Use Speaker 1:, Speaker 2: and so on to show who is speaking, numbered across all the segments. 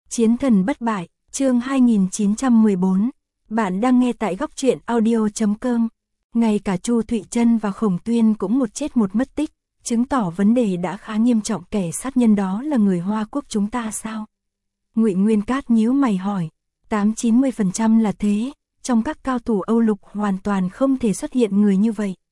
Speaker 1: Chiến thần bất bại, chương 2914. Bạn đang nghe tại góc truyện audio.com. Ngay cả Chu Thụy Trân và Khổng Tuyên cũng một chết một mất tích, chứng tỏ vấn đề đã khá nghiêm trọng. Kẻ sát nhân đó là người Hoa Quốc chúng ta sao? Ngụy Nguyên Cát nhíu mày hỏi. 80-90% là thế, trong các cao thủ Âu Lục hoàn toàn không thể xuất hiện người như vậy.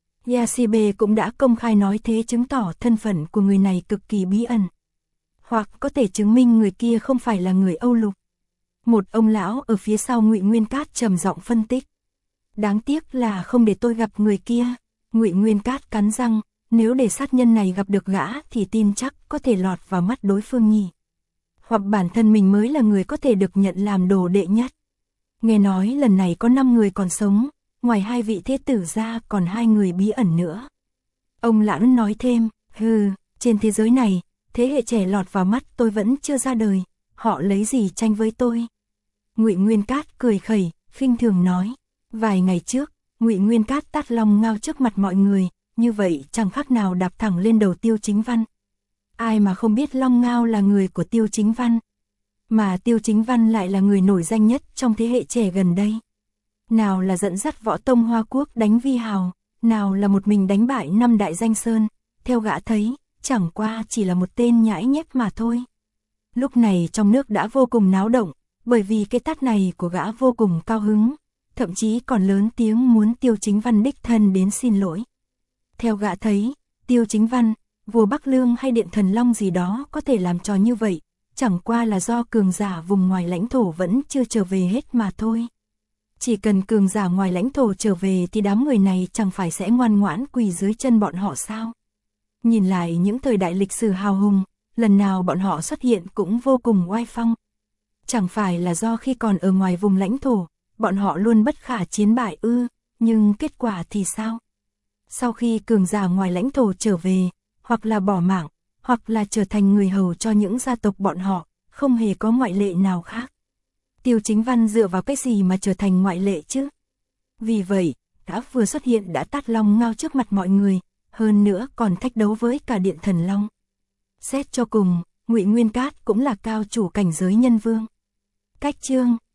Speaker 1: Yasibe cũng đã công khai nói thế, chứng tỏ thân phận của người này cực kỳ bí ẩn. Hoặc có thể chứng minh người kia không phải là người Âu Lục. Một ông lão ở phía sau Ngụy Nguyên Cát trầm giọng phân tích. Đáng tiếc là không để tôi gặp người kia. Ngụy Nguyên Cát cắn răng, nếu để sát nhân này gặp được gã thì tin chắc có thể lọt vào mắt đối phương nhỉ. Hoặc bản thân mình mới là người có thể được nhận làm đồ đệ nhất. Nghe nói lần này có 5 người còn sống, ngoài 2 vị thế tử ra còn 2 người bí ẩn nữa. Ông lão nói thêm, trên thế giới này, thế hệ trẻ lọt vào mắt tôi vẫn chưa ra đời, họ lấy gì tranh với tôi? Ngụy Nguyên Cát cười khẩy, khinh thường nói. Vài ngày trước, Ngụy Nguyên Cát tát Long Ngao trước mặt mọi người, như vậy chẳng khác nào đạp thẳng lên đầu Tiêu Chính Văn. Ai mà không biết Long Ngao là người của Tiêu Chính Văn, mà Tiêu Chính Văn lại là người nổi danh nhất trong thế hệ trẻ gần đây. Nào là dẫn dắt võ tông Hoa Quốc đánh Vi Hào, nào là một mình đánh bại 5 đại danh sơn, theo gã thấy, chẳng qua chỉ là một tên nhãi nhép mà thôi. Lúc này trong nước đã vô cùng náo động, bởi vì cái tát này của gã vô cùng cao hứng, thậm chí còn lớn tiếng muốn Tiêu Chính Văn đích thân đến xin lỗi. Theo gã thấy, Tiêu Chính Văn, vua Bắc Lương hay Điện Thần Long gì đó có thể làm trò như vậy, chẳng qua là do cường giả vùng ngoài lãnh thổ vẫn chưa trở về hết mà thôi. Chỉ cần cường giả ngoài lãnh thổ trở về thì đám người này chẳng phải sẽ ngoan ngoãn quỳ dưới chân bọn họ sao? Nhìn lại những thời đại lịch sử hào hùng, lần nào bọn họ xuất hiện cũng vô cùng oai phong. Chẳng phải là do khi còn ở ngoài vùng lãnh thổ, bọn họ luôn bất khả chiến bại ư, nhưng kết quả thì sao? Sau khi cường giả ngoài lãnh thổ trở về, hoặc là bỏ mạng, hoặc là trở thành người hầu cho những gia tộc bọn họ, không hề có ngoại lệ nào khác. Tiêu Chính Văn dựa vào cái gì mà trở thành ngoại lệ chứ? Vì vậy, đã vừa xuất hiện đã tát Long Ngao trước mặt mọi người, hơn nữa còn thách đấu với cả Điện Thần Long. Xét cho cùng, Ngụy Nguyên Cát cũng là cao chủ cảnh giới nhân vương. Cách chương